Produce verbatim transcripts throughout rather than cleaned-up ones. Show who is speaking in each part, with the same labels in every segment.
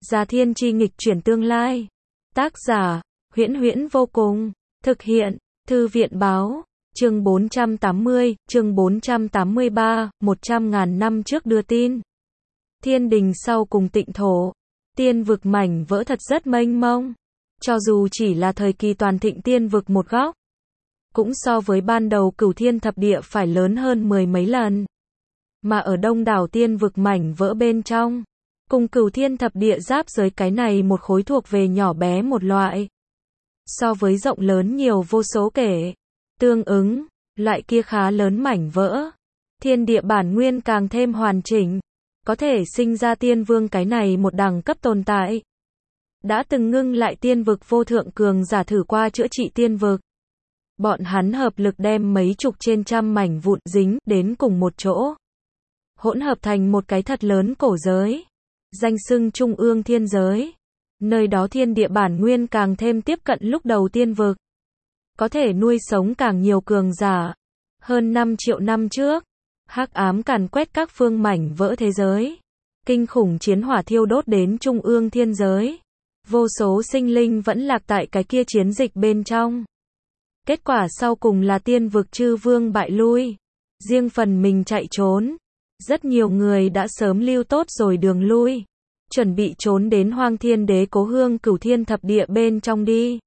Speaker 1: Gia thiên chi nghịch chuyển tương lai. Tác giả, Huyễn Huyễn vô cùng. Thực hiện, Thư viện báo. Chương bốn trăm tám mươi, chương bốn trăm tám mươi ba, một trăm ngàn năm trước đưa tin. Thiên đình sau cùng tịnh thổ. Tiên vực mảnh vỡ thật rất mênh mông. Cho dù chỉ là thời kỳ toàn thịnh tiên vực một góc, cũng so với ban đầu cửu thiên thập địa phải lớn hơn mười mấy lần. Mà ở đông đảo tiên vực mảnh vỡ bên trong, cùng cửu thiên thập địa giáp giới cái này một khối thuộc về nhỏ bé một loại. So với rộng lớn nhiều vô số kể. Tương ứng, loại kia khá lớn mảnh vỡ. Thiên địa bản nguyên càng thêm hoàn chỉnh. Có thể sinh ra tiên vương cái này một đẳng cấp tồn tại. Đã từng ngưng lại tiên vực vô thượng cường giả thử qua chữa trị tiên vực. Bọn hắn hợp lực đem mấy chục trên trăm mảnh vụn dính đến cùng một chỗ. Hỗn hợp thành một cái thật lớn cổ giới. Danh xưng trung ương thiên giới. Nơi đó thiên địa bản nguyên càng thêm tiếp cận lúc đầu tiên vực. Có thể nuôi sống càng nhiều cường giả. Hơn năm triệu năm trước, hắc ám càn quét các phương mảnh vỡ thế giới. Kinh khủng chiến hỏa thiêu đốt đến trung ương thiên giới. Vô số sinh linh vẫn lạc tại cái kia chiến dịch bên trong. Kết quả sau cùng là tiên vực chư vương bại lui. Riêng phần mình chạy trốn. Rất nhiều người đã sớm lưu tốt rồi đường lui. Chuẩn bị trốn đến Hoang Thiên Đế cố hương cửu thiên thập địa bên trong đi.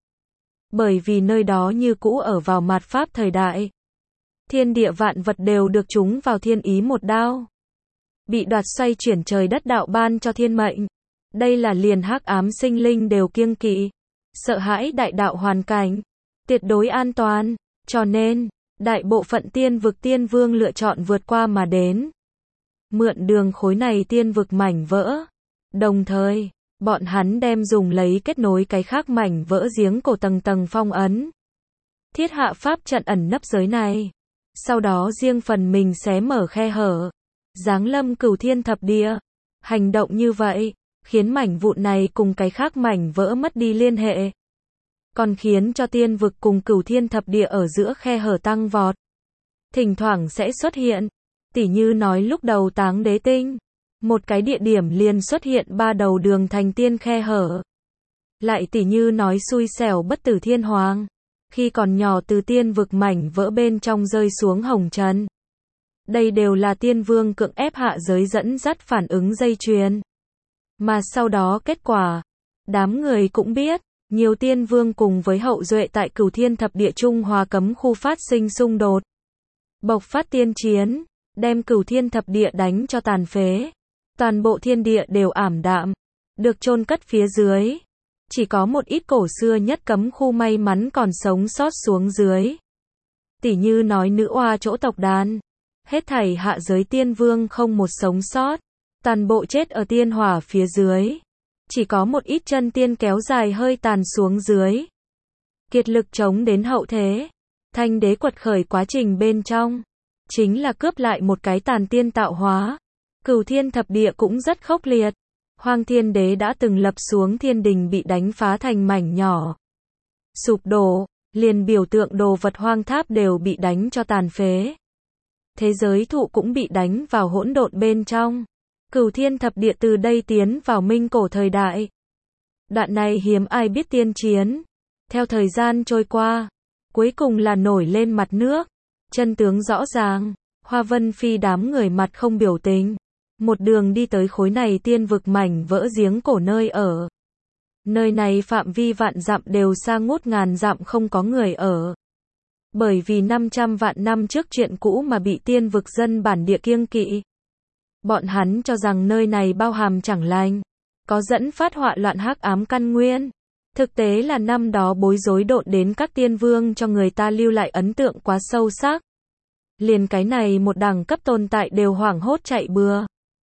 Speaker 1: Bởi vì nơi đó như cũ ở vào mạt pháp thời đại. Thiên địa vạn vật đều được chúng vào thiên ý một đao. Bị đoạt xoay chuyển trời đất đạo ban cho thiên mệnh. Đây là liền hắc ám sinh linh đều kiêng kỵ. Sợ hãi đại đạo hoàn cảnh. Tuyệt đối an toàn. Cho nên, đại bộ phận tiên vực tiên vương lựa chọn vượt qua mà đến. Mượn đường khối này tiên vực mảnh vỡ. Đồng thời, bọn hắn đem dùng lấy kết nối cái khác mảnh vỡ giếng cổ tầng tầng phong ấn. Thiết hạ pháp trận ẩn nấp giới này. Sau đó riêng phần mình xé mở khe hở. Giáng lâm cửu thiên thập địa. Hành động như vậy, khiến mảnh vụn này cùng cái khác mảnh vỡ mất đi liên hệ. Còn khiến cho tiên vực cùng cửu thiên thập địa ở giữa khe hở tăng vọt. Thỉnh thoảng sẽ xuất hiện. Tỉ như nói lúc đầu Táng Đế Tinh. Một cái địa điểm liền xuất hiện ba đầu đường thành tiên khe hở. Lại tỉ như nói xui xẻo bất tử thiên hoàng. Khi còn nhỏ từ tiên vực mảnh vỡ bên trong rơi xuống hồng trần. Đây đều là tiên vương cưỡng ép hạ giới dẫn dắt phản ứng dây chuyền. Mà sau đó kết quả, đám người cũng biết, nhiều tiên vương cùng với hậu duệ tại cửu thiên thập địa Trung Hòa cấm khu phát sinh xung đột. Bộc phát tiên chiến, đem cửu thiên thập địa đánh cho tàn phế. Toàn bộ thiên địa đều ảm đạm, được chôn cất phía dưới. Chỉ có một ít cổ xưa nhất cấm khu may mắn còn sống sót xuống dưới. Tỉ như nói nữ oa chỗ tộc đàn. Hết thảy hạ giới tiên vương không một sống sót. Toàn bộ chết ở tiên hỏa phía dưới. Chỉ có một ít chân tiên kéo dài hơi tàn xuống dưới. Kiệt lực chống đến hậu thế. Thanh đế quật khởi quá trình bên trong. Chính là cướp lại một cái tàn tiên tạo hóa. Cửu thiên thập địa cũng rất khốc liệt. Hoang Thiên Đế đã từng lập xuống thiên đình bị đánh phá thành mảnh nhỏ. Sụp đổ, liền biểu tượng đồ vật hoang tháp đều bị đánh cho tàn phế. Thế giới thụ cũng bị đánh vào hỗn độn bên trong. Cửu thiên thập địa từ đây tiến vào minh cổ thời đại. Đoạn này hiếm ai biết tiên chiến. Theo thời gian trôi qua, cuối cùng là nổi lên mặt nước. Chân tướng rõ ràng, Hoa Vân Phi đám người mặt không biểu tình. Một đường đi tới khối này tiên vực mảnh vỡ giếng cổ nơi ở. Nơi này phạm vi vạn dặm đều xa ngút ngàn dặm không có người ở. Bởi vì năm trăm vạn năm trước chuyện cũ mà bị tiên vực dân bản địa kiêng kỵ. Bọn hắn cho rằng nơi này bao hàm chẳng lành. Có dẫn phát họa loạn hắc ám căn nguyên. Thực tế là năm đó bối rối độn đến các tiên vương cho người ta lưu lại ấn tượng quá sâu sắc. Liền cái này một đẳng cấp tồn tại đều hoảng hốt chạy bừa.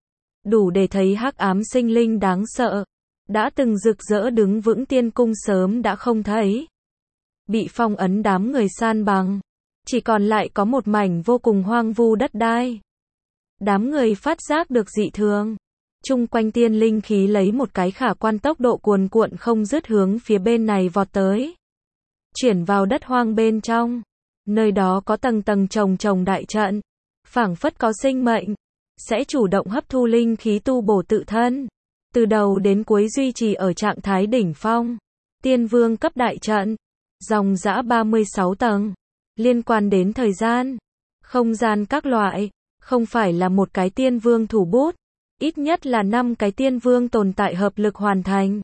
Speaker 1: Đủ để thấy hắc ám sinh linh đáng sợ. Đã từng rực rỡ đứng vững tiên cung sớm đã không thấy. Bị phong ấn đám người san bằng. Chỉ còn lại có một mảnh vô cùng hoang vu đất đai. Đám người phát giác được dị thường. Chung quanh tiên linh khí lấy một cái khả quan tốc độ cuồn cuộn không dứt hướng phía bên này vọt tới. Chuyển vào đất hoang bên trong. Nơi đó có tầng tầng chồng chồng đại trận. Phảng phất có sinh mệnh. Sẽ chủ động hấp thu linh khí tu bổ tự thân. từ đầu đến cuối duy trì ở trạng thái đỉnh phong. Tiên vương cấp đại trận, dòng dã ba mươi sáu tầng, liên quan đến thời gian, không gian các loại, không phải là một cái tiên vương thủ bút, ít nhất là năm cái tiên vương tồn tại hợp lực hoàn thành.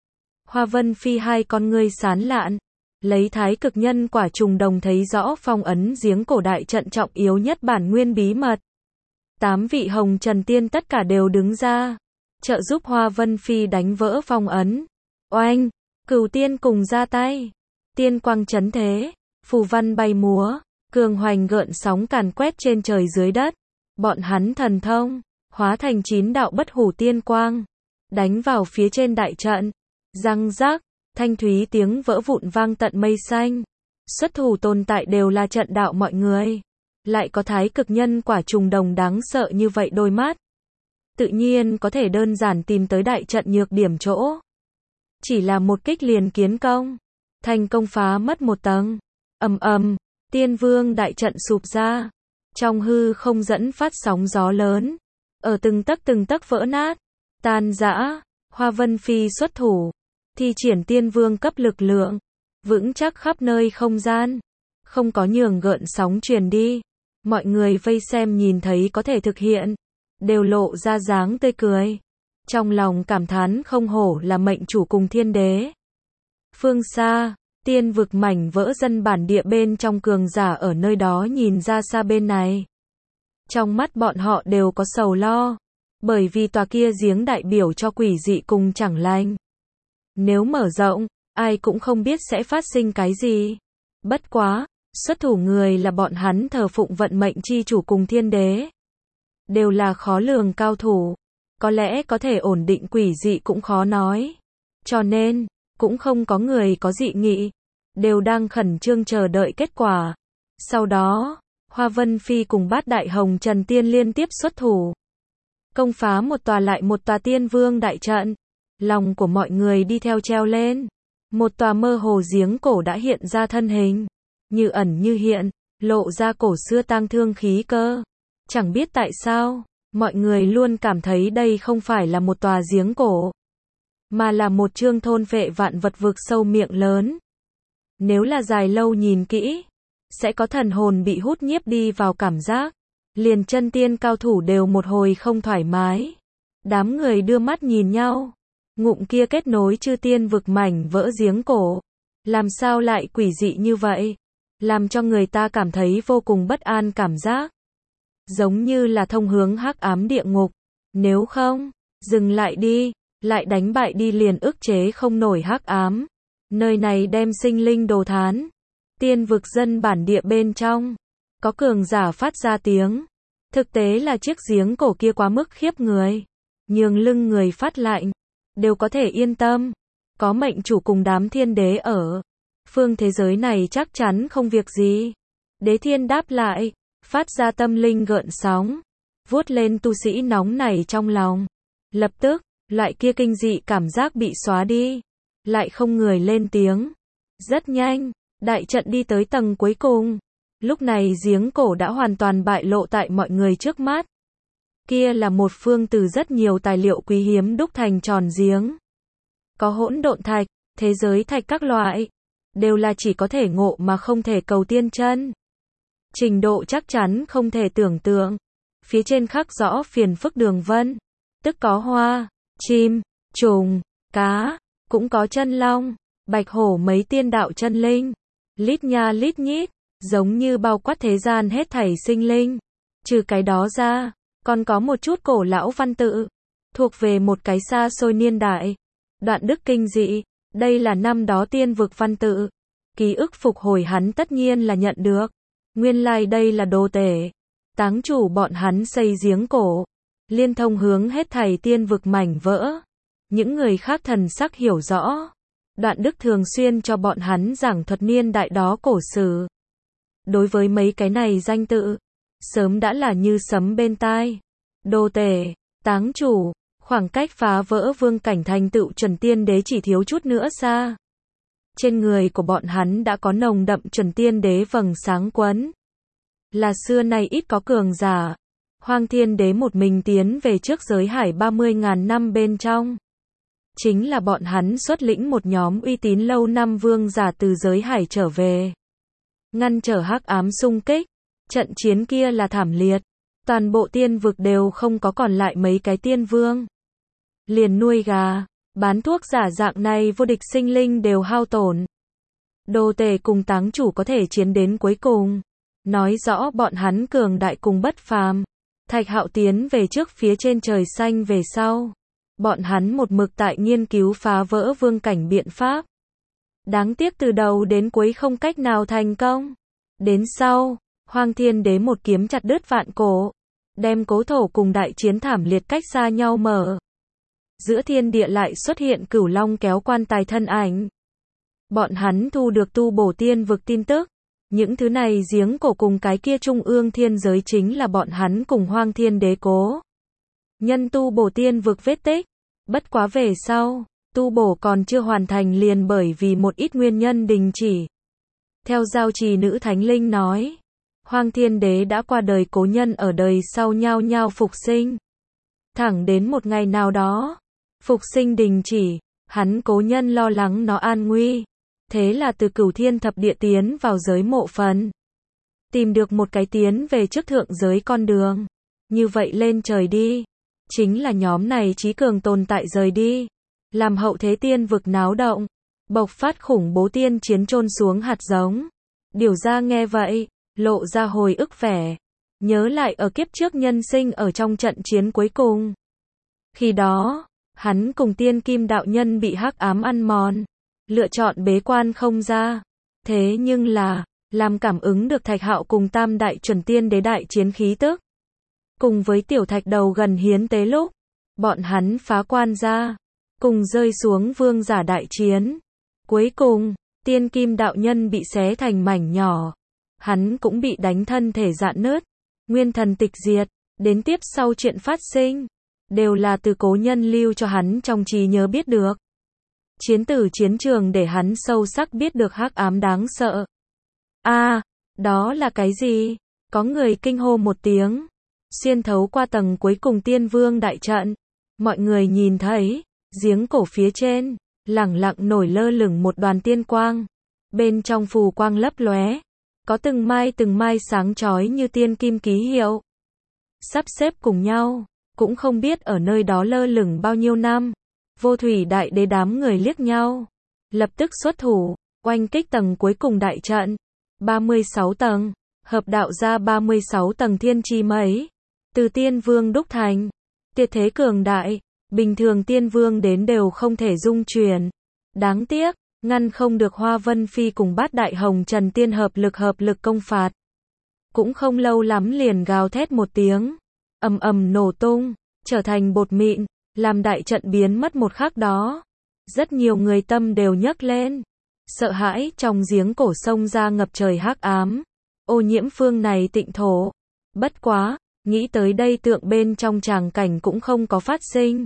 Speaker 1: Hoa Vân Phi hai con ngươi sán lạn, lấy thái cực nhân quả trùng đồng thấy rõ phong ấn giếng cổ đại trận trọng yếu nhất bản nguyên bí mật. Tám vị hồng trần tiên tất cả đều đứng ra, trợ giúp Hoa Vân Phi đánh vỡ phong ấn. Oanh, cửu tiên cùng ra tay, tiên quang chấn thế, phù văn bay múa, cường hoành gợn sóng càn quét trên trời dưới đất. Bọn hắn thần thông, hóa thành chín đạo bất hủ tiên quang, đánh vào phía trên đại trận. Răng rác, thanh thúy tiếng vỡ vụn vang tận mây xanh. Xuất thủ tồn tại đều là trận đạo mọi người. Lại có thái cực nhân quả trùng đồng đáng sợ như vậy đôi mắt. Tự nhiên có thể đơn giản tìm tới đại trận nhược điểm chỗ. Chỉ là một kích liền kiến công. Thành công phá mất một tầng. Ầm ầm, tiên vương đại trận sụp ra. Trong hư không dẫn phát sóng gió lớn. Ở từng tấc từng tấc vỡ nát. Tan rã, Hoa Vân Phi xuất thủ. Thi triển tiên vương cấp lực lượng. Vững chắc khắp nơi không gian. Không có nhường gợn sóng truyền đi. Mọi người vây xem nhìn thấy có thể thực hiện. Đều lộ ra dáng tươi cười. Trong lòng cảm thán không hổ là mệnh chủ cùng thiên đế. Phương xa, tiên vực mảnh vỡ dân bản địa bên trong cường giả ở nơi đó nhìn ra xa bên này. Trong mắt bọn họ đều có sầu lo. Bởi vì tòa kia giếng đại biểu cho quỷ dị cùng chẳng lành. Nếu mở rộng, ai cũng không biết sẽ phát sinh cái gì. Bất quá, xuất thủ người là bọn hắn thờ phụng vận mệnh chi chủ cùng thiên đế. Đều là khó lường cao thủ. Có lẽ có thể ổn định quỷ dị cũng khó nói. Cho nên, cũng không có người có dị nghị. Đều đang khẩn trương chờ đợi kết quả. Sau đó, Hoa Vân Phi cùng bát đại hồng trần tiên liên tiếp xuất thủ. Công phá một tòa lại một tòa tiên vương đại trận. Lòng của mọi người đi theo treo lên. Một tòa mơ hồ giếng cổ đã hiện ra thân hình. Như ẩn như hiện, lộ ra cổ xưa tang thương khí cơ. Chẳng biết tại sao, mọi người luôn cảm thấy đây không phải là một tòa giếng cổ. Mà là một chương thôn phệ vạn vật vực sâu miệng lớn. Nếu là dài lâu nhìn kỹ, sẽ có thần hồn bị hút nhiếp đi vào cảm giác. Liền chân tiên cao thủ đều một hồi không thoải mái. Đám người đưa mắt nhìn nhau. Ngụm kia kết nối chư tiên vực mảnh vỡ giếng cổ. Làm sao lại quỷ dị như vậy? Làm cho người ta cảm thấy vô cùng bất an cảm giác. Giống như là thông hướng hắc ám địa ngục. Nếu không, dừng lại đi, lại đánh bại đi liền ức chế không nổi hắc ám. Nơi này đem sinh linh đồ thán. Tiên vực dân bản địa bên trong. Có cường giả phát ra tiếng. Thực tế là chiếc giếng cổ kia quá mức khiếp người. Nhường lưng người phát lạnh. Đều có thể yên tâm. Có mệnh chủ cùng đám thiên đế ở. Phương thế giới này chắc chắn không việc gì. Đế thiên đáp lại. Phát ra tâm linh gợn sóng. Vuốt lên tu sĩ nóng nảy trong lòng. Lập tức, loại kia kinh dị cảm giác bị xóa đi. Lại không người lên tiếng. Rất nhanh, đại trận đi tới tầng cuối cùng. Lúc này giếng cổ đã hoàn toàn bại lộ tại mọi người trước mắt. Kia là một phương từ rất nhiều tài liệu quý hiếm đúc thành tròn giếng. Có hỗn độn thạch, thế giới thạch các loại. Đều là chỉ có thể ngộ mà không thể cầu tiên chân. Trình độ chắc chắn không thể tưởng tượng. Phía trên khắc rõ phiền phức đường vân. Tức có hoa, chim, trùng, cá, cũng có chân long, bạch hổ mấy tiên đạo chân linh. Lít nha lít nhít, giống như bao quát thế gian hết thảy sinh linh. Trừ cái đó ra, còn có một chút cổ lão văn tự. Thuộc về một cái xa xôi niên đại. Đoạn đức kinh dị. Đây là năm đó tiên vực văn tự. Ký ức phục hồi hắn tất nhiên là nhận được. Nguyên lai like đây là đồ tể. Táng chủ bọn hắn xây giếng cổ. Liên thông hướng hết thảy tiên vực mảnh vỡ. Những người khác thần sắc hiểu rõ. Đoạn đức thường xuyên cho bọn hắn giảng thuật niên đại đó cổ sử. Đối với mấy cái này danh tự, sớm đã là như sấm bên tai. Đồ tể, táng chủ, khoảng cách phá vỡ vương cảnh thành tựu chuẩn tiên đế chỉ thiếu chút nữa xa. Trên người của bọn hắn đã có nồng đậm chuẩn tiên đế vầng sáng quấn. Là xưa nay ít có cường giả. Hoang Thiên Đế một mình tiến về trước giới hải ba mươi ngàn năm bên trong. Chính là bọn hắn xuất lĩnh một nhóm uy tín lâu năm vương giả từ giới hải trở về. Ngăn trở hắc ám xung kích. Trận chiến kia là thảm liệt. Toàn bộ tiên vực đều không có còn lại mấy cái tiên vương. Liền nuôi gà, bán thuốc giả dạng này vô địch sinh linh đều hao tổn. Đồ Tề cùng Táng Chủ có thể chiến đến cuối cùng. Nói rõ bọn hắn cường đại cùng bất phàm. Thạch Hạo tiến về trước phía trên trời xanh về sau. Bọn hắn một mực tại nghiên cứu phá vỡ vương cảnh biện pháp. Đáng tiếc từ đầu đến cuối không cách nào thành công. Đến sau, Hoang Thiên Đế một kiếm chặt đứt vạn cổ. Đem cố thổ cùng đại chiến thảm liệt cách xa nhau mở. Giữa thiên địa lại xuất hiện Cửu Long kéo quan tài thân ảnh. Bọn hắn thu được tu bổ tiên vực tin tức. Những thứ này giếng cổ cùng cái kia trung ương thiên giới chính là bọn hắn cùng Hoang Thiên Đế cố. Nhân tu bổ tiên vực vết tích. Bất quá về sau, tu bổ còn chưa hoàn thành liền bởi vì một ít nguyên nhân đình chỉ. Theo giao trì nữ thánh linh nói, Hoang Thiên Đế đã qua đời, cố nhân ở đời sau nhao nhao phục sinh. Thẳng đến một ngày nào đó, phục sinh đình chỉ, hắn cố nhân lo lắng nó an nguy. Thế là từ Cửu Thiên thập địa tiến vào giới mộ phần. Tìm được một cái tiến về trước thượng giới con đường. Như vậy lên trời đi. Chính là nhóm này trí cường tồn tại rời đi. Làm hậu thế tiên vực náo động. Bộc phát khủng bố tiên chiến chôn xuống hạt giống. Điều ra nghe vậy, lộ ra hồi ức vẻ. Nhớ lại ở kiếp trước nhân sinh ở trong trận chiến cuối cùng. Khi đó, hắn cùng tiên kim đạo nhân bị hắc ám ăn mòn. Lựa chọn bế quan không ra. Thế nhưng là, làm cảm ứng được Thạch Hạo cùng tam đại chuẩn tiên đế đại chiến khí tức. Cùng với tiểu thạch đầu gần hiến tế lúc, bọn hắn phá quan ra, cùng rơi xuống vương giả đại chiến. Cuối cùng, tiên kim đạo nhân bị xé thành mảnh nhỏ. Hắn cũng bị đánh thân thể rạn nứt, nguyên thần tịch diệt. Đến tiếp sau chuyện phát sinh, đều là từ cố nhân lưu cho hắn trong trí nhớ biết được. Chiến tử chiến trường để hắn sâu sắc biết được hắc ám đáng sợ. A, à, đó là cái gì? Có người kinh hô một tiếng. Xuyên thấu qua tầng cuối cùng tiên vương đại trận, mọi người nhìn thấy, giếng cổ phía trên, lẳng lặng nổi lơ lửng một đoàn tiên quang. Bên trong phù quang lấp lóe, có từng mai từng mai sáng chói như tiên kim ký hiệu. Sắp xếp cùng nhau, cũng không biết ở nơi đó lơ lửng bao nhiêu năm. Vô Thủy Đại Đế đám người liếc nhau, lập tức xuất thủ, oanh kích tầng cuối cùng đại trận. ba mươi sáu tầng, hợp đạo ra ba mươi sáu tầng thiên chi mấy. Từ tiên vương đúc thành, tuyệt thế cường đại, bình thường tiên vương đến đều không thể dung chuyển. Đáng tiếc, ngăn không được Hoa Vân Phi cùng bát đại hồng trần tiên hợp lực hợp lực công phạt. Cũng không lâu lắm liền gào thét một tiếng, ầm ầm nổ tung, trở thành bột mịn, làm đại trận biến mất một khắc đó. Rất nhiều người tâm đều nhấc lên, sợ hãi trong giếng cổ sông ra ngập trời hắc ám, ô nhiễm phương này tịnh thổ. Bất quá, nghĩ tới đây tượng bên trong tràng cảnh cũng không có phát sinh.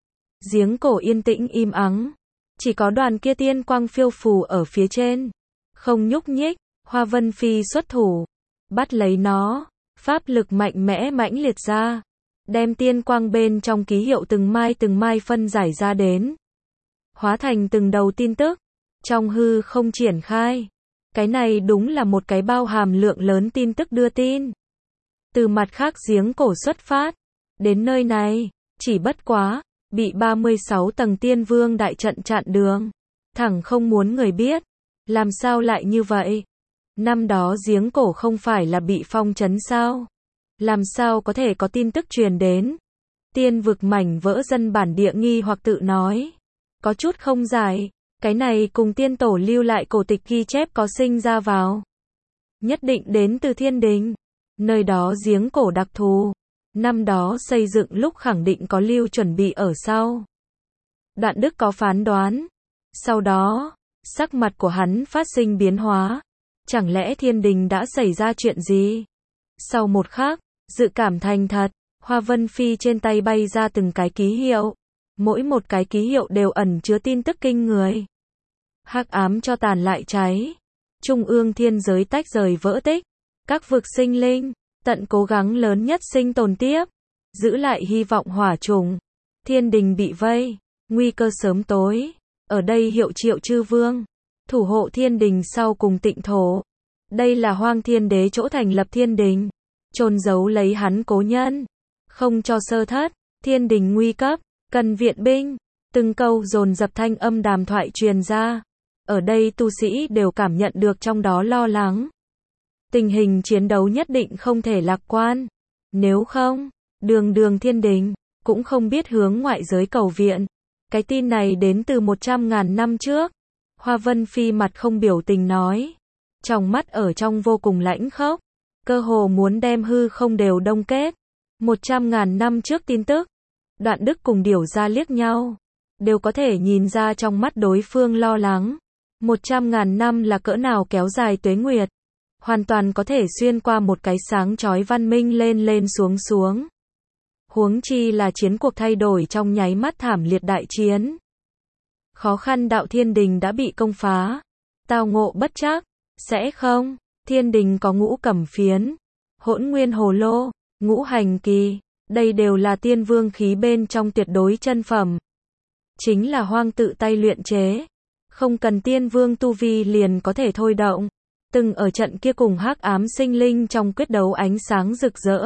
Speaker 1: Giếng cổ yên tĩnh im ắng, chỉ có đoàn kia tiên quang phiêu phù ở phía trên, không nhúc nhích. Hoa Vân Phi xuất thủ, bắt lấy nó, pháp lực mạnh mẽ mãnh liệt ra, đem tiên quang bên trong ký hiệu từng mai từng mai phân giải ra đến, hóa thành từng đầu tin tức, trong hư không triển khai. Cái này đúng là một cái bao hàm lượng lớn tin tức đưa tin. Từ mặt khác giếng cổ xuất phát, đến nơi này, chỉ bất quá, bị ba mươi sáu tầng tiên vương đại trận chặn đường. Thẳng không muốn người biết. Làm sao lại như vậy? Năm đó giếng cổ không phải là bị phong trấn sao? Làm sao có thể có tin tức truyền đến? Tiên vực mảnh vỡ dân bản địa nghi hoặc tự nói. Có chút không giải, cái này cùng tiên tổ lưu lại cổ tịch ghi chép có sinh ra vào. Nhất định đến từ thiên đình. Nơi đó giếng cổ đặc thù. Năm đó xây dựng lúc khẳng định có lưu chuẩn bị ở sau. Đoạn Đức có phán đoán. Sau đó, sắc mặt của hắn phát sinh biến hóa. Chẳng lẽ thiên đình đã xảy ra chuyện gì? Sau một khắc, dự cảm thành thật, Hoa Vân Phi trên tay bay ra từng cái ký hiệu. Mỗi một cái ký hiệu đều ẩn chứa tin tức kinh người. Hắc ám cho tàn lại cháy. Trung ương thiên giới tách rời vỡ tích. Các vực sinh linh, tận cố gắng lớn nhất sinh tồn tiếp, giữ lại hy vọng hỏa trùng. Thiên đình bị vây, nguy cơ sớm tối. Ở đây hiệu triệu chư vương, thủ hộ thiên đình sau cùng tịnh thổ. Đây là Hoang Thiên Đế chỗ thành lập thiên đình, chôn giấu lấy hắn cố nhân, không cho sơ thất. Thiên đình nguy cấp, cần viện binh. Từng câu dồn dập thanh âm đàm thoại truyền ra. Ở đây tu sĩ đều cảm nhận được trong đó lo lắng. Tình hình chiến đấu nhất định không thể lạc quan. Nếu không, đường đường thiên đình cũng không biết hướng ngoại giới cầu viện. Cái tin này đến từ một trăm ngàn năm trước. Hoa Vân Phi mặt không biểu tình nói, trong mắt ở trong vô cùng lãnh khốc, cơ hồ muốn đem hư không đều đông kết. Một trăm ngàn năm trước tin tức, Đoạn Đức cùng Điểu Gia liếc nhau, đều có thể nhìn ra trong mắt đối phương lo lắng. Một trăm ngàn năm là cỡ nào kéo dài tuế nguyệt, hoàn toàn có thể xuyên qua một cái sáng chói văn minh lên lên xuống xuống. Huống chi là chiến cuộc thay đổi trong nháy mắt thảm liệt đại chiến. Khó khăn đạo thiên đình đã bị công phá, tao ngộ bất trắc, sẽ không, thiên đình có ngũ cẩm phiến, hỗn nguyên hồ lô, ngũ hành kỳ, đây đều là tiên vương khí bên trong tuyệt đối chân phẩm. Chính là Hoang tự tay luyện chế, không cần tiên vương tu vi liền có thể thôi động. Từng ở trận kia cùng hắc ám sinh linh trong quyết đấu ánh sáng rực rỡ.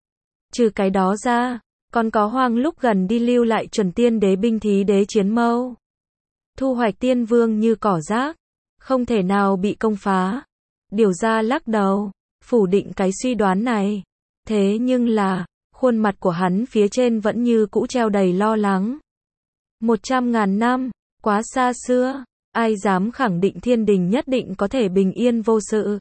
Speaker 1: Trừ cái đó ra, còn có Hoang lúc gần đi lưu lại chuẩn tiên đế binh thí đế chiến mâu. Thu hoạch tiên vương như cỏ rác, không thể nào bị công phá. Điểu Gia lắc đầu, phủ định cái suy đoán này. Thế nhưng là, khuôn mặt của hắn phía trên vẫn như cũ treo đầy lo lắng. Một trăm ngàn năm, quá xa xưa, ai dám khẳng định thiên đình nhất định có thể bình yên vô sự.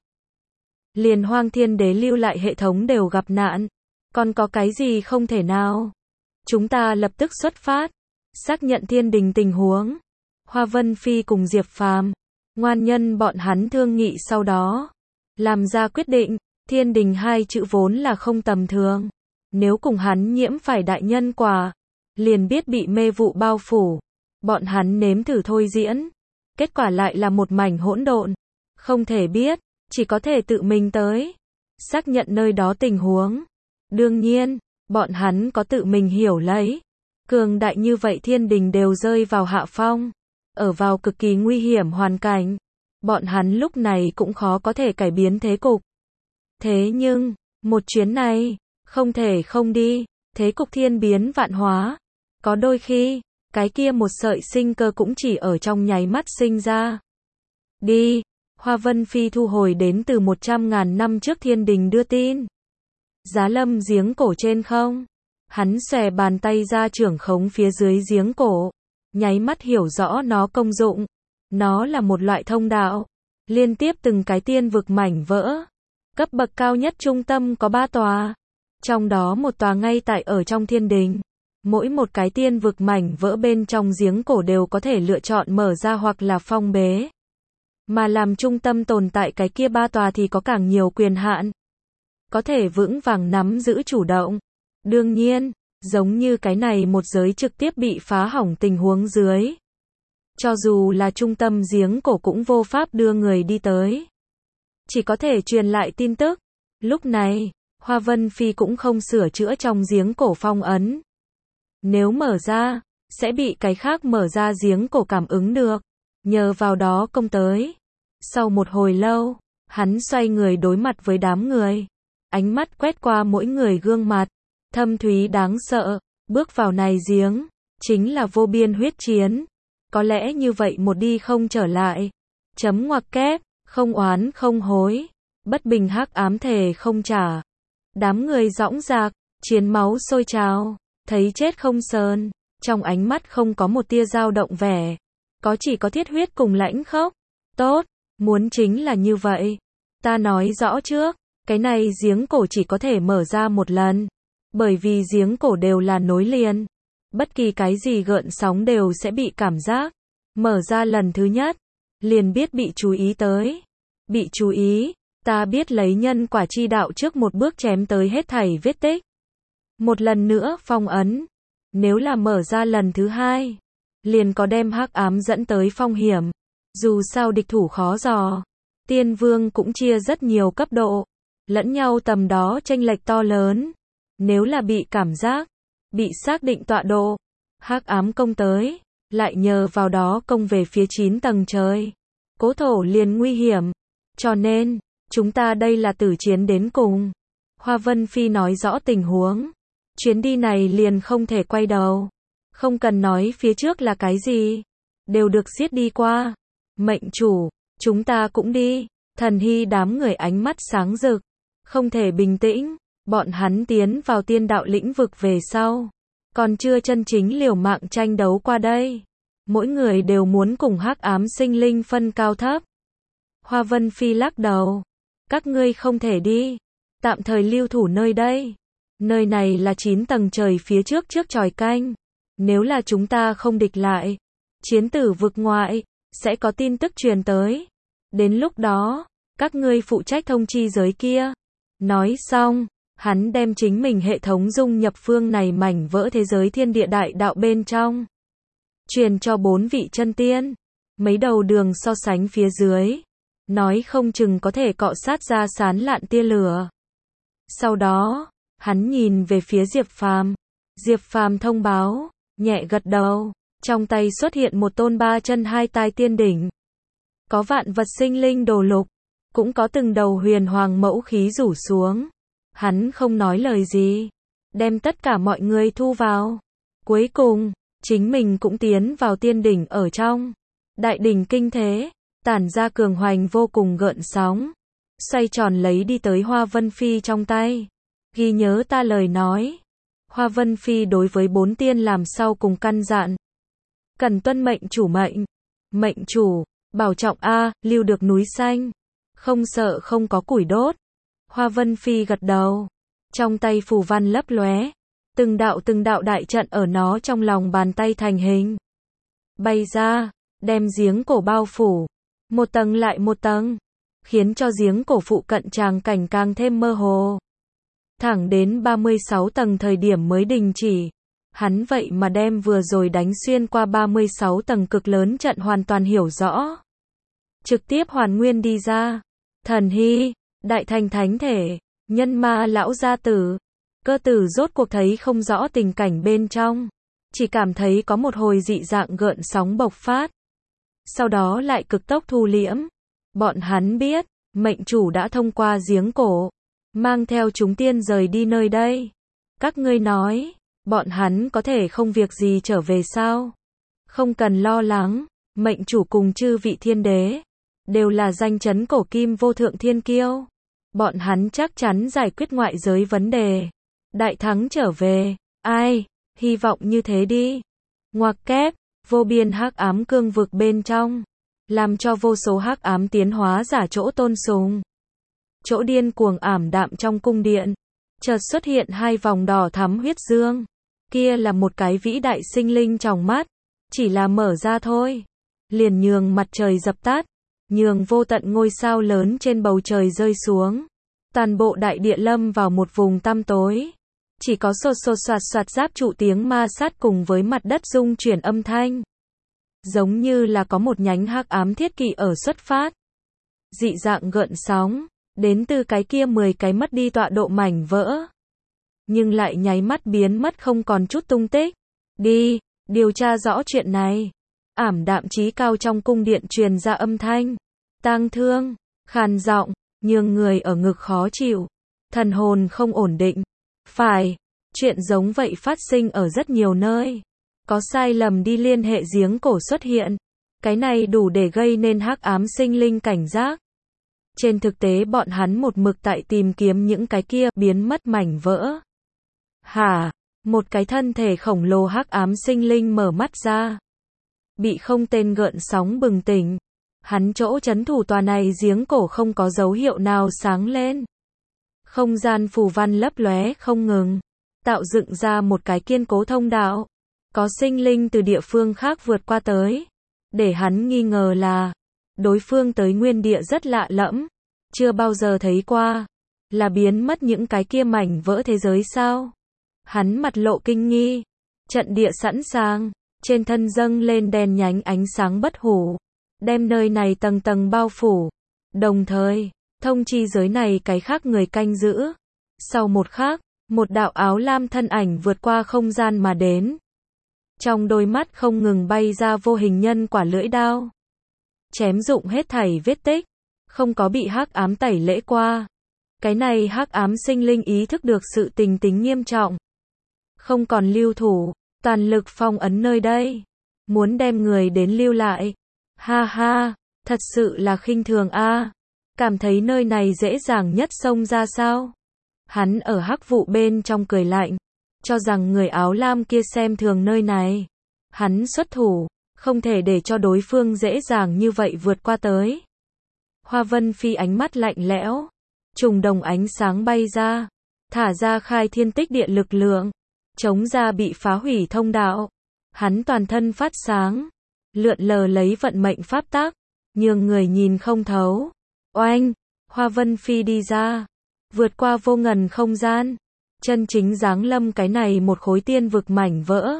Speaker 1: Liền Hoang Thiên Đế lưu lại hệ thống đều gặp nạn, còn có cái gì không thể nào. Chúng ta lập tức xuất phát, xác nhận thiên đình tình huống. Hoa Vân Phi cùng Diệp Phàm, ngoan nhân bọn hắn thương nghị sau đó, làm ra quyết định. Thiên đình hai chữ vốn là không tầm thường, nếu cùng hắn nhiễm phải đại nhân quả, liền biết bị mê vụ bao phủ. Bọn hắn nếm thử thôi diễn, kết quả lại là một mảnh hỗn độn, không thể biết, chỉ có thể tự mình tới, xác nhận nơi đó tình huống. Đương nhiên, bọn hắn có tự mình hiểu lấy, cường đại như vậy thiên đình đều rơi vào hạ phong, ở vào cực kỳ nguy hiểm hoàn cảnh, bọn hắn lúc này cũng khó có thể cải biến thế cục. Thế nhưng, một chuyến này, không thể không đi, thế cục thiên biến vạn hóa, có đôi khi, cái kia một sợi sinh cơ cũng chỉ ở trong nháy mắt sinh ra. Đi, Hoa Vân Phi thu hồi đến từ một trăm ngàn năm trước thiên đình đưa tin. Giá lâm giếng cổ trên không, hắn xòe bàn tay ra trưởng khống phía dưới giếng cổ, nháy mắt hiểu rõ nó công dụng. Nó là một loại thông đạo, liên tiếp từng cái tiên vực mảnh vỡ. Cấp bậc cao nhất trung tâm có ba tòa, trong đó một tòa ngay tại ở trong thiên đình. Mỗi một cái tiên vực mảnh vỡ bên trong giếng cổ đều có thể lựa chọn mở ra hoặc là phong bế. Mà làm trung tâm tồn tại cái kia ba tòa thì có càng nhiều quyền hạn, có thể vững vàng nắm giữ chủ động. Đương nhiên, giống như cái này một giới trực tiếp bị phá hỏng tình huống dưới, cho dù là trung tâm giếng cổ cũng vô pháp đưa người đi tới, chỉ có thể truyền lại tin tức. Lúc này, Hoa Vân Phi cũng không sửa chữa trong giếng cổ phong ấn. Nếu mở ra, sẽ bị cái khác mở ra giếng cổ cảm ứng được, nhờ vào đó công tới. Sau một hồi lâu, hắn xoay người đối mặt với đám người, ánh mắt quét qua mỗi người gương mặt, thâm thúy đáng sợ, bước vào này giếng, chính là vô biên huyết chiến. Có lẽ như vậy một đi không trở lại. Chấm ngoặc kép, không oán không hối, bất bình hắc ám thề không trả. Đám người dõng dạc, chiến máu sôi trào, thấy chết không sờn, trong ánh mắt không có một tia dao động vẻ, có chỉ có thiết huyết cùng lãnh khốc. Tốt, muốn chính là như vậy. Ta nói rõ trước, cái này giếng cổ chỉ có thể mở ra một lần, bởi vì giếng cổ đều là nối liền, bất kỳ cái gì gợn sóng đều sẽ bị cảm giác. Mở ra lần thứ nhất, liền biết bị chú ý tới. Bị chú ý, ta biết lấy nhân quả chi đạo trước một bước chém tới hết thảy vết tích. Một lần nữa phong ấn. Nếu là mở ra lần thứ hai, liền có đem hắc ám dẫn tới phong hiểm. Dù sao địch thủ khó dò, tiên vương cũng chia rất nhiều cấp độ. lẫn nhau tầm đó chênh lệch to lớn. Nếu là bị cảm giác, bị xác định tọa độ, hắc ám công tới, lại nhờ vào đó công về phía chín tầng trời. Cố thổ liền nguy hiểm. Cho nên, chúng ta đây là tử chiến đến cùng. Hoa Vân Phi nói rõ tình huống. Chuyến đi này liền không thể quay đầu. Không cần nói phía trước là cái gì. Đều được giết đi qua. Mệnh chủ, chúng ta cũng đi. Thần Hy đám người ánh mắt sáng rực. Không thể bình tĩnh. Bọn hắn tiến vào tiên đạo lĩnh vực về sau. Còn chưa chân chính liều mạng tranh đấu qua đây. Mỗi người đều muốn cùng hắc ám sinh linh phân cao thấp. Hoa Vân Phi lắc đầu. Các ngươi không thể đi. Tạm thời lưu thủ nơi đây. Nơi này là chín tầng trời phía trước trước chòi canh. Nếu là chúng ta không địch lại, chiến tử vực ngoại, sẽ có tin tức truyền tới. Đến lúc đó, các ngươi phụ trách thông chi giới kia. Nói xong, hắn đem chính mình hệ thống dung nhập phương này mảnh vỡ thế giới thiên địa đại đạo bên trong. Truyền cho bốn vị chân tiên. Mấy đầu đường so sánh phía dưới. Nói không chừng có thể cọ sát ra sán lạn tia lửa. Sau đó, hắn nhìn về phía Diệp Phàm. Diệp Phàm thông báo, nhẹ gật đầu, trong tay xuất hiện một tôn ba chân hai tai tiên đỉnh. Có vạn vật sinh linh đồ lục, cũng có từng đầu huyền hoàng mẫu khí rủ xuống. Hắn không nói lời gì, đem tất cả mọi người thu vào. Cuối cùng, chính mình cũng tiến vào tiên đỉnh ở trong. Đại đỉnh kinh thế, tản ra cường hoành vô cùng gợn sóng. Xoay tròn lấy đi tới Hoa Vân Phi trong tay. Ghi nhớ ta lời nói. Hoa Vân Phi đối với bốn tiên làm sau cùng căn dặn. Cần tuân mệnh chủ mệnh. Mệnh chủ, bảo trọng A, lưu được núi xanh. Không sợ không có củi đốt. Hoa Vân Phi gật đầu. Trong tay phù văn lấp lóe. Từng đạo từng đạo đại trận ở nó trong lòng bàn tay thành hình. Bay ra, đem giếng cổ bao phủ. Một tầng lại một tầng. Khiến cho giếng cổ phụ cận tràng cảnh càng thêm mơ hồ. Thẳng đến ba mươi sáu tầng thời điểm mới đình chỉ. Hắn vậy mà đem vừa rồi đánh xuyên qua ba mươi sáu tầng cực lớn trận hoàn toàn hiểu rõ. Trực tiếp hoàn nguyên đi ra. Thần Hy, đại thành thánh thể, nhân ma lão gia tử. Cơ tử rốt cuộc thấy không rõ tình cảnh bên trong. Chỉ cảm thấy có một hồi dị dạng gợn sóng bộc phát. Sau đó lại cực tốc thu liễm. Bọn hắn biết, mệnh chủ đã thông qua giếng cổ. Mang theo chúng tiên rời đi nơi đây. Các ngươi nói, bọn hắn có thể không việc gì trở về sao? Không cần lo lắng, mệnh chủ cùng chư vị thiên đế. Đều là danh chấn cổ kim vô thượng thiên kiêu. Bọn hắn chắc chắn giải quyết ngoại giới vấn đề. Đại thắng trở về, ai, hy vọng như thế đi. Ngoặc kép, vô biên hắc ám cương vực bên trong. Làm cho vô số hắc ám tiến hóa giả chỗ tôn sùng. Chỗ điên cuồng ảm đạm trong cung điện. Chợt xuất hiện hai vòng đỏ thắm huyết dương. Kia là một cái vĩ đại sinh linh trong mắt. Chỉ là mở ra thôi. Liền nhường mặt trời dập tắt. Nhường vô tận ngôi sao lớn trên bầu trời rơi xuống. Toàn bộ đại địa lâm vào một vùng tăm tối. Chỉ có sột sột soạt soạt giáp trụ tiếng ma sát cùng với mặt đất rung chuyển âm thanh. Giống như là có một nhánh hắc ám thiết kỵ ở xuất phát. Dị dạng gợn sóng. Đến từ cái kia mười cái mất đi tọa độ mảnh vỡ. Nhưng lại nháy mắt biến mất không còn chút tung tích. Đi, điều tra rõ chuyện này. Ảm đạm chí cao trong cung điện truyền ra âm thanh. Tang thương, khàn giọng, nhường người ở ngực khó chịu. Thần hồn không ổn định. Phải, chuyện giống vậy phát sinh ở rất nhiều nơi. Có sai lầm đi liên hệ giếng cổ xuất hiện. Cái này đủ để gây nên hắc ám sinh linh cảnh giác. Trên thực tế bọn hắn một mực tại tìm kiếm những cái kia biến mất mảnh vỡ. Hả? Một cái thân thể khổng lồ hắc ám sinh linh mở mắt ra. Bị không tên gợn sóng bừng tỉnh. Hắn chỗ trấn thủ tòa này giếng cổ không có dấu hiệu nào sáng lên. Không gian phù văn lấp lóe không ngừng. Tạo dựng ra một cái kiên cố thông đạo. Có sinh linh từ địa phương khác vượt qua tới. Để hắn nghi ngờ là đối phương tới nguyên địa rất lạ lẫm. Chưa bao giờ thấy qua. Là biến mất những cái kia mảnh vỡ thế giới sao? Hắn mặt lộ kinh nghi. Trận địa sẵn sàng. Trên thân dâng lên đèn nhánh ánh sáng bất hủ. Đem nơi này tầng tầng bao phủ. Đồng thời, Thông chi giới này cái khác người canh giữ. Sau một khắc, một đạo áo lam thân ảnh vượt qua không gian mà đến. Trong đôi mắt không ngừng bay ra vô hình nhân quả lưỡi đao. Chém dụng hết thảy vết tích, không có bị hắc ám tẩy lễ qua. Cái này hắc ám sinh linh ý thức được sự tình tính nghiêm trọng. Không còn lưu thủ, toàn lực phong ấn nơi đây. Muốn đem người đến lưu lại. Ha ha, thật sự là khinh thường a. Cảm thấy nơi này dễ dàng nhất xông ra sao? Hắn ở hắc vụ bên trong cười lạnh, cho rằng người áo lam kia xem thường nơi này. Hắn xuất thủ, không thể để cho đối phương dễ dàng như vậy vượt qua tới. Hoa Vân Phi ánh mắt lạnh lẽo, trùng đồng ánh sáng bay ra, thả ra khai thiên tích địa lực lượng, chống ra bị phá hủy thông đạo. Hắn toàn thân phát sáng, lượn lờ lấy vận mệnh pháp tắc, nhường người nhìn không thấu. Oanh, Hoa Vân Phi đi ra, vượt qua vô ngần không gian, chân chính giáng lâm cái này một khối tiên vực mảnh vỡ.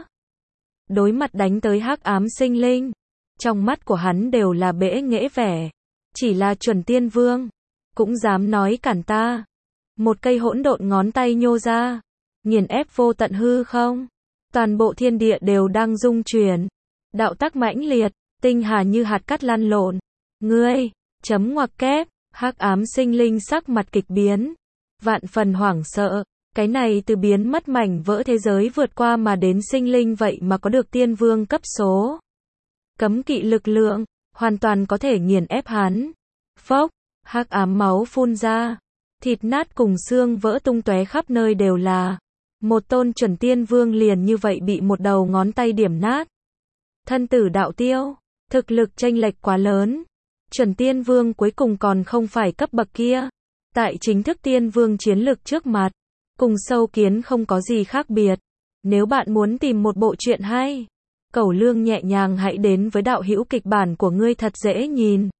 Speaker 1: Đối mặt đánh tới hắc ám sinh linh, trong mắt của hắn đều là bẽ nghễ vẻ. Chỉ là chuẩn tiên vương, cũng dám nói cản ta. Một cây hỗn độn ngón tay nhô ra, nghiền ép vô tận hư không. Toàn bộ thiên địa đều đang rung chuyển. Đạo tắc mãnh liệt, tinh hà như hạt cát lăn lộn. Ngươi, chấm ngoặc kép, hắc ám sinh linh sắc mặt kịch biến. Vạn phần hoảng sợ, cái này từ biến mất mảnh vỡ thế giới vượt qua mà đến sinh linh vậy mà có được tiên vương cấp số. Cấm kỵ lực lượng, hoàn toàn có thể nghiền ép hắn. Phốc, hắc ám máu phun ra, thịt nát cùng xương vỡ tung tóe khắp nơi đều là. Một tôn chuẩn tiên vương liền như vậy bị một đầu ngón tay điểm nát. Thân tử đạo tiêu, thực lực chênh lệch quá lớn. Chuẩn tiên vương cuối cùng còn không phải cấp bậc kia. Tại chính thức tiên vương chiến lực trước mặt, cùng sâu kiến không có gì khác biệt. Nếu bạn muốn tìm một bộ truyện hay, Cẩu Lương nhẹ nhàng hãy đến với đạo hữu kịch bản của ngươi thật dễ nhìn.